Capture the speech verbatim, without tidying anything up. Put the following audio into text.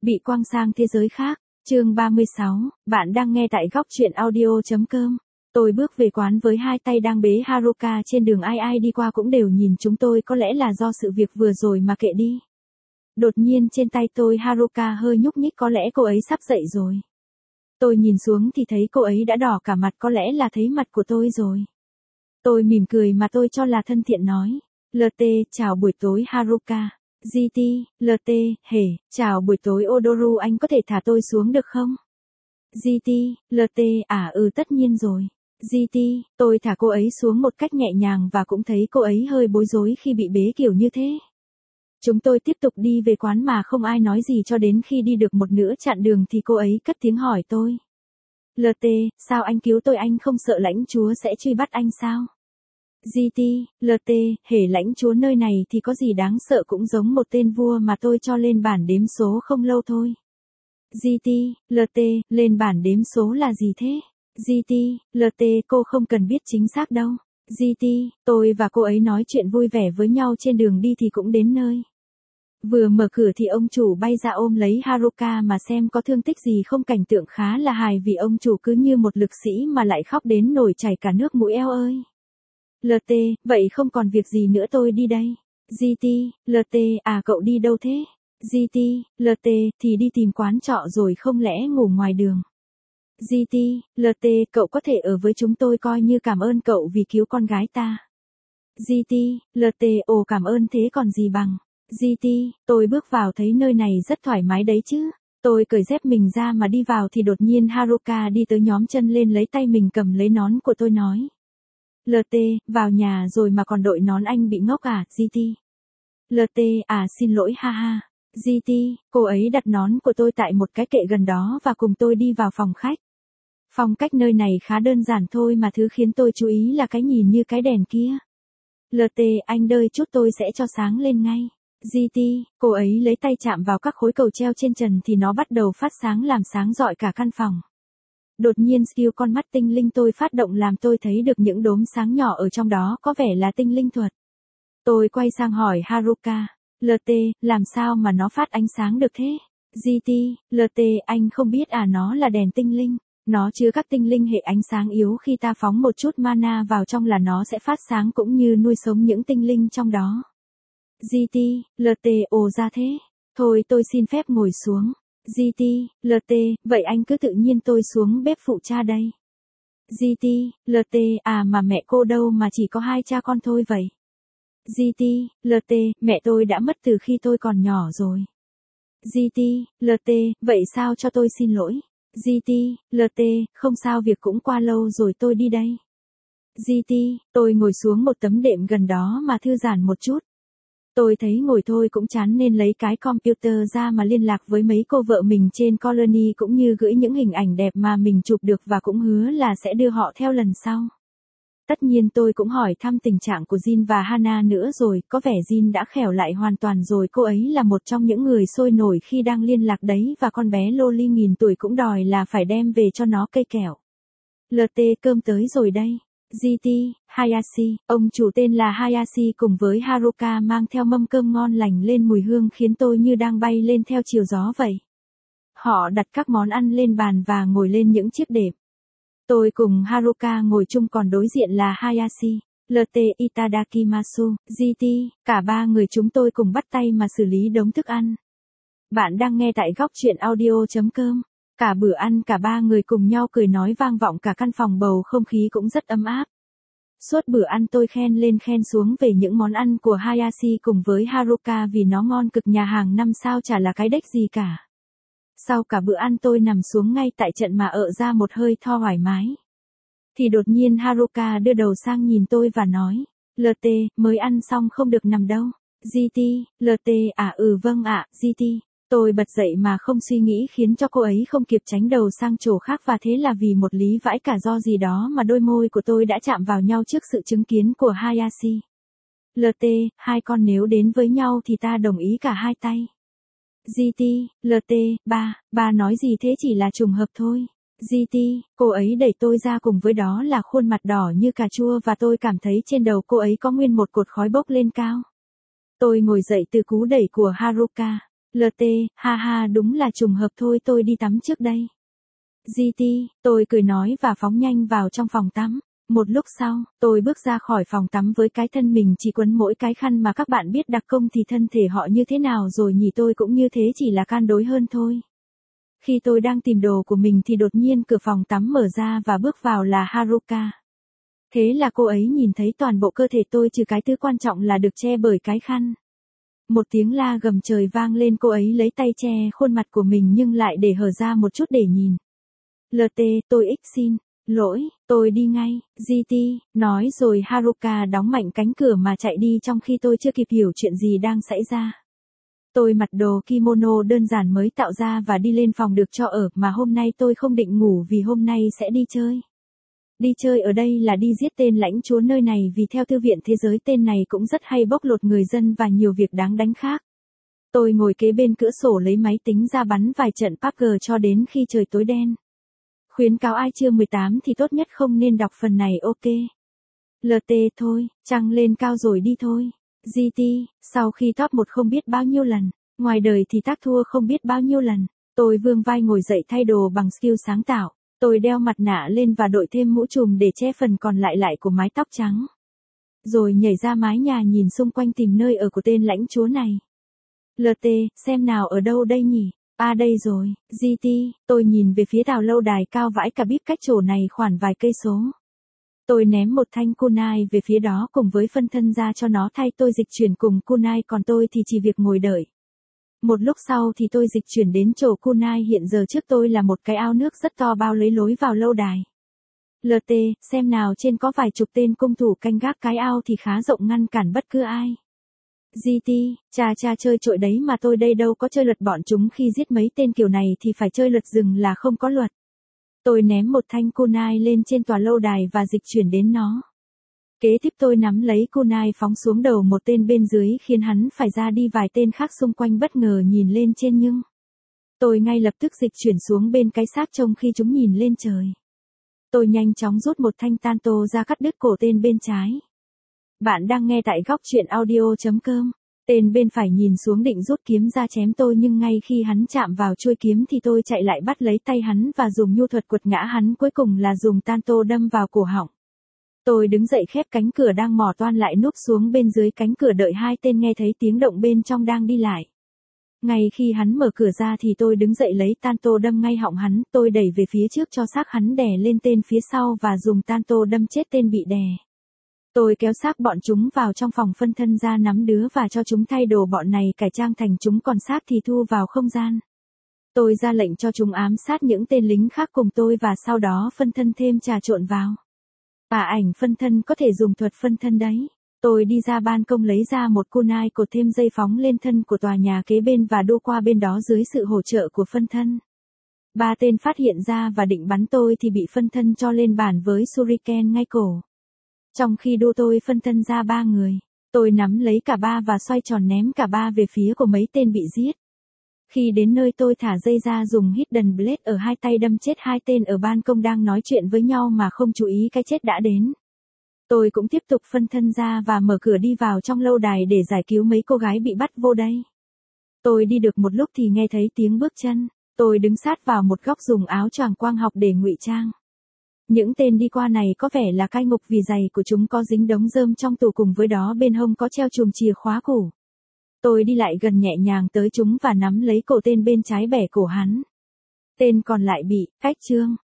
Bị quăng sang thế giới khác, chương ba mươi sáu, bạn đang nghe tại góc truyện audio.com. Tôi bước về quán với hai tay đang bế Haruka trên đường, ai ai đi qua cũng đều nhìn chúng tôi, có lẽ là do sự việc vừa rồi mà kệ đi. Đột nhiên trên tay tôi Haruka hơi nhúc nhích, có lẽ cô ấy sắp dậy rồi. Tôi nhìn xuống thì thấy cô ấy đã đỏ cả mặt, có lẽ là thấy mặt của tôi rồi. Tôi mỉm cười mà tôi cho là thân thiện nói, lờ tê, chào buổi tối Haruka. giê tê, lờ tê, hề, chào buổi tối Odoru, anh có thể thả tôi xuống được không? giê tê, lờ tê, à ừ tất nhiên rồi. giê tê, tôi thả cô ấy xuống một cách nhẹ nhàng và cũng thấy cô ấy hơi bối rối khi bị bế kiểu như thế. Chúng tôi tiếp tục đi về quán mà không ai nói gì cho đến khi đi được một nửa chặng đường thì cô ấy cất tiếng hỏi tôi. lờ tê, sao anh cứu tôi, anh không sợ lãnh chúa sẽ truy bắt anh sao? giê tê, lờ tê, hề, lãnh chúa nơi này thì có gì đáng sợ, cũng giống một tên vua mà tôi cho lên bản đếm số không lâu thôi. giê tê, lờ tê, lên bản đếm số là gì thế? giê tê, lờ tê, cô không cần biết chính xác đâu. giê tê, tôi và cô ấy nói chuyện vui vẻ với nhau trên đường đi thì cũng đến nơi. Vừa mở cửa thì ông chủ bay ra ôm lấy Haruka mà xem có thương tích gì không, cảnh tượng khá là hài vì ông chủ cứ như một lực sĩ mà lại khóc đến nổi chảy cả nước mũi eo ơi. lờ tê, vậy không còn việc gì nữa tôi đi đây. giê tê, lờ tê, à cậu đi đâu thế? giê tê, lờ tê, thì đi tìm quán trọ rồi, không lẽ ngủ ngoài đường? giê tê, lờ tê, cậu có thể ở với chúng tôi coi như cảm ơn cậu vì cứu con gái ta. giê tê, lờ tê, ồ cảm ơn thế còn gì bằng. giê tê, tôi bước vào thấy nơi này rất thoải mái đấy chứ. Tôi cởi dép mình ra mà đi vào thì đột nhiên Haruka đi tới nhóm chân lên lấy tay mình cầm lấy nón của tôi nói. lờ tê, vào nhà rồi mà còn đội nón, anh bị ngốc à? giê tê, lờ tê, à xin lỗi ha ha. giê tê, cô ấy đặt nón của tôi tại một cái kệ gần đó và cùng tôi đi vào phòng khách. Phong cách nơi này khá đơn giản thôi mà thứ khiến tôi chú ý là cái nhìn như cái đèn kia. lờ tê, anh đợi chút tôi sẽ cho sáng lên ngay. giê tê, cô ấy lấy tay chạm vào các khối cầu treo trên trần thì nó bắt đầu phát sáng làm sáng rọi cả căn phòng. Đột nhiên skill con mắt tinh linh tôi phát động làm tôi thấy được những đốm sáng nhỏ ở trong đó, có vẻ là tinh linh thuật. Tôi quay sang hỏi Haruka, lờ tê, làm sao mà nó phát ánh sáng được thế? giê tê, lờ tê, anh không biết à, nó là đèn tinh linh. Nó chứa các tinh linh hệ ánh sáng yếu, khi ta phóng một chút mana vào trong là nó sẽ phát sáng cũng như nuôi sống những tinh linh trong đó. giê tê, lờ tê, ồ ra thế. Thôi tôi xin phép ngồi xuống. giê tê, lờ tê, vậy anh cứ tự nhiên, tôi xuống bếp phụ cha đây. giê tê, lờ tê, à mà mẹ cô đâu mà chỉ có hai cha con thôi vậy? giê tê, lờ tê, mẹ tôi đã mất từ khi tôi còn nhỏ rồi. giê tê, lờ tê, vậy sao cho tôi xin lỗi. giê tê, lờ tê, không sao, việc cũng qua lâu rồi, tôi đi đây. giê tê, tôi ngồi xuống một tấm đệm gần đó mà thư giãn một chút. Tôi thấy ngồi thôi cũng chán nên lấy cái computer ra mà liên lạc với mấy cô vợ mình trên Colony cũng như gửi những hình ảnh đẹp mà mình chụp được và cũng hứa là sẽ đưa họ theo lần sau. Tất nhiên tôi cũng hỏi thăm tình trạng của Jin và Hana nữa rồi, có vẻ Jin đã khẻo lại hoàn toàn rồi, cô ấy là một trong những người sôi nổi khi đang liên lạc đấy, và con bé Loli nghìn tuổi cũng đòi là phải đem về cho nó cây kẹo. lờ tê, cơm tới rồi đây. giê tê, Hayashi, ông chủ tên là Hayashi cùng với Haruka mang theo mâm cơm ngon lành lên, mùi hương khiến tôi như đang bay lên theo chiều gió vậy. Họ đặt các món ăn lên bàn và ngồi lên những chiếc đệm. Tôi cùng Haruka ngồi chung, còn đối diện là Hayashi, lờ tê, itadakimasu, giê tê, cả ba người chúng tôi cùng bắt tay mà xử lý đống thức ăn. Bạn đang nghe tại góc truyện audio.com. Cả bữa ăn cả ba người cùng nhau cười nói vang vọng cả căn phòng, bầu không khí cũng rất ấm áp. Suốt bữa ăn tôi khen lên khen xuống về những món ăn của Hayashi cùng với Haruka vì nó ngon cực, nhà hàng năm sao chả là cái đếch gì cả. Sau cả bữa ăn tôi nằm xuống ngay tại trận mà ợ ra một hơi tho thoải mái. Thì đột nhiên Haruka đưa đầu sang nhìn tôi và nói, lờ tê, mới ăn xong không được nằm đâu. giê tê, lờ tê, à ừ vâng ạ, giê tê. Tôi bật dậy mà không suy nghĩ khiến cho cô ấy không kịp tránh đầu sang chỗ khác, và thế là vì một lý vãi cả do gì đó mà đôi môi của tôi đã chạm vào nhau trước sự chứng kiến của Hayashi. lờ tê, hai con nếu đến với nhau thì ta đồng ý cả hai tay. giê tê, lờ tê, ba, ba nói gì thế, chỉ là trùng hợp thôi. giê tê, cô ấy đẩy tôi ra, cùng với đó là khuôn mặt đỏ như cà chua, và tôi cảm thấy trên đầu cô ấy có nguyên một cột khói bốc lên cao. Tôi ngồi dậy từ cú đẩy của Haruka. lờ tê, ha ha đúng là trùng hợp thôi tôi đi tắm trước đây. giê tê, tôi cười nói và phóng nhanh vào trong phòng tắm. Một lúc sau, tôi bước ra khỏi phòng tắm với cái thân mình chỉ quấn mỗi cái khăn mà các bạn biết đặc công thì thân thể họ như thế nào rồi nhỉ, tôi cũng như thế chỉ là can đối hơn thôi. Khi tôi đang tìm đồ của mình thì đột nhiên cửa phòng tắm mở ra và bước vào là Haruka. Thế là cô ấy nhìn thấy toàn bộ cơ thể tôi trừ cái thứ quan trọng là được che bởi cái khăn. Một tiếng la gầm trời vang lên, cô ấy lấy tay che khuôn mặt của mình nhưng lại để hở ra một chút để nhìn. lờ tê, tôi ích xin lỗi, tôi đi ngay, giê tê, nói rồi Haruka đóng mạnh cánh cửa mà chạy đi trong khi tôi chưa kịp hiểu chuyện gì đang xảy ra. Tôi mặc đồ kimono đơn giản mới tạo ra và đi lên phòng được cho ở mà hôm nay tôi không định ngủ vì hôm nay sẽ đi chơi. Đi chơi ở đây là đi giết tên lãnh chúa nơi này vì theo Thư viện Thế giới tên này cũng rất hay bóc lột người dân và nhiều việc đáng đánh khác. Tôi ngồi kế bên cửa sổ lấy máy tính ra bắn vài trận pê u bê giê cho đến khi trời tối đen. Khuyến cáo ai chưa mười tám thì tốt nhất không nên đọc phần này ok. lờ tê thôi, trăng lên cao rồi đi thôi. giê tê, sau khi top một không biết bao nhiêu lần, ngoài đời thì tác thua không biết bao nhiêu lần, tôi vươn vai ngồi dậy thay đồ bằng skill sáng tạo. Tôi đeo mặt nạ lên và đội thêm mũ trùm để che phần còn lại lại của mái tóc trắng. Rồi nhảy ra mái nhà nhìn xung quanh tìm nơi ở của tên lãnh chúa này. lờ tê, xem nào ở đâu đây nhỉ? À đây rồi, giê tê, tôi nhìn về phía tàu lâu đài cao vãi cả bít cách chỗ này khoảng vài cây số. Tôi ném một thanh kunai về phía đó cùng với phân thân ra cho nó thay tôi dịch chuyển cùng kunai còn tôi thì chỉ việc ngồi đợi. Một lúc sau thì tôi dịch chuyển đến chỗ kunai hiện giờ trước tôi là một cái ao nước rất to bao lấy lối vào lâu đài. lờ tê, xem nào trên có vài chục tên cung thủ canh gác cái ao thì khá rộng ngăn cản bất cứ ai. giê tê, cha cha chơi trội đấy mà tôi đây đâu có chơi luật bọn chúng khi giết mấy tên kiểu này thì phải chơi luật rừng là không có luật. Tôi ném một thanh kunai lên trên tòa lâu đài và dịch chuyển đến nó. Kế tiếp tôi nắm lấy kunai phóng xuống đầu một tên bên dưới khiến hắn phải ra đi, vài tên khác xung quanh bất ngờ nhìn lên trên nhưng tôi ngay lập tức dịch chuyển xuống bên cái xác trông khi chúng nhìn lên trời. Tôi nhanh chóng rút một thanh tanto ra cắt đứt cổ tên bên trái. Bạn đang nghe tại góc truyện audio chấm com. Tên bên phải nhìn xuống định rút kiếm ra chém tôi nhưng ngay khi hắn chạm vào chuôi kiếm thì tôi chạy lại bắt lấy tay hắn và dùng nhu thuật quật ngã hắn, cuối cùng là dùng tanto đâm vào cổ họng. Tôi đứng dậy khép cánh cửa đang mò toan lại núp xuống bên dưới cánh cửa đợi hai tên nghe thấy tiếng động bên trong đang đi lại. Ngay khi hắn mở cửa ra thì tôi đứng dậy lấy tanto đâm ngay họng hắn, tôi đẩy về phía trước cho xác hắn đè lên tên phía sau và dùng tanto đâm chết tên bị đè. Tôi kéo xác bọn chúng vào trong phòng phân thân ra nắm đứa và cho chúng thay đồ, bọn này cải trang thành chúng còn xác thì thu vào không gian. Tôi ra lệnh cho chúng ám sát những tên lính khác cùng tôi và sau đó phân thân thêm trà trộn vào. À ảnh phân thân có thể dùng thuật phân thân đấy. Tôi đi ra ban công lấy ra một kunai cột thêm dây phóng lên thân của tòa nhà kế bên và đu qua bên đó dưới sự hỗ trợ của phân thân. Ba tên phát hiện ra và định bắn tôi thì bị phân thân cho lên bàn với shuriken ngay cổ. Trong khi đu tôi phân thân ra ba người, tôi nắm lấy cả ba và xoay tròn ném cả ba về phía của mấy tên bị giết. Khi đến nơi tôi thả dây ra dùng hidden blade ở hai tay đâm chết hai tên ở ban công đang nói chuyện với nhau mà không chú ý cái chết đã đến. Tôi cũng tiếp tục phân thân ra và mở cửa đi vào trong lâu đài để giải cứu mấy cô gái bị bắt vô đây. Tôi đi được một lúc thì nghe thấy tiếng bước chân, tôi đứng sát vào một góc dùng áo choàng quang học để ngụy trang. Những tên đi qua này có vẻ là cai ngục vì giày của chúng có dính đống rơm trong tủ, cùng với đó bên hông có treo chùm chìa khóa củ. Tôi đi lại gần nhẹ nhàng tới chúng và nắm lấy cổ tên bên trái bẻ cổ hắn. Tên còn lại bị cách trương.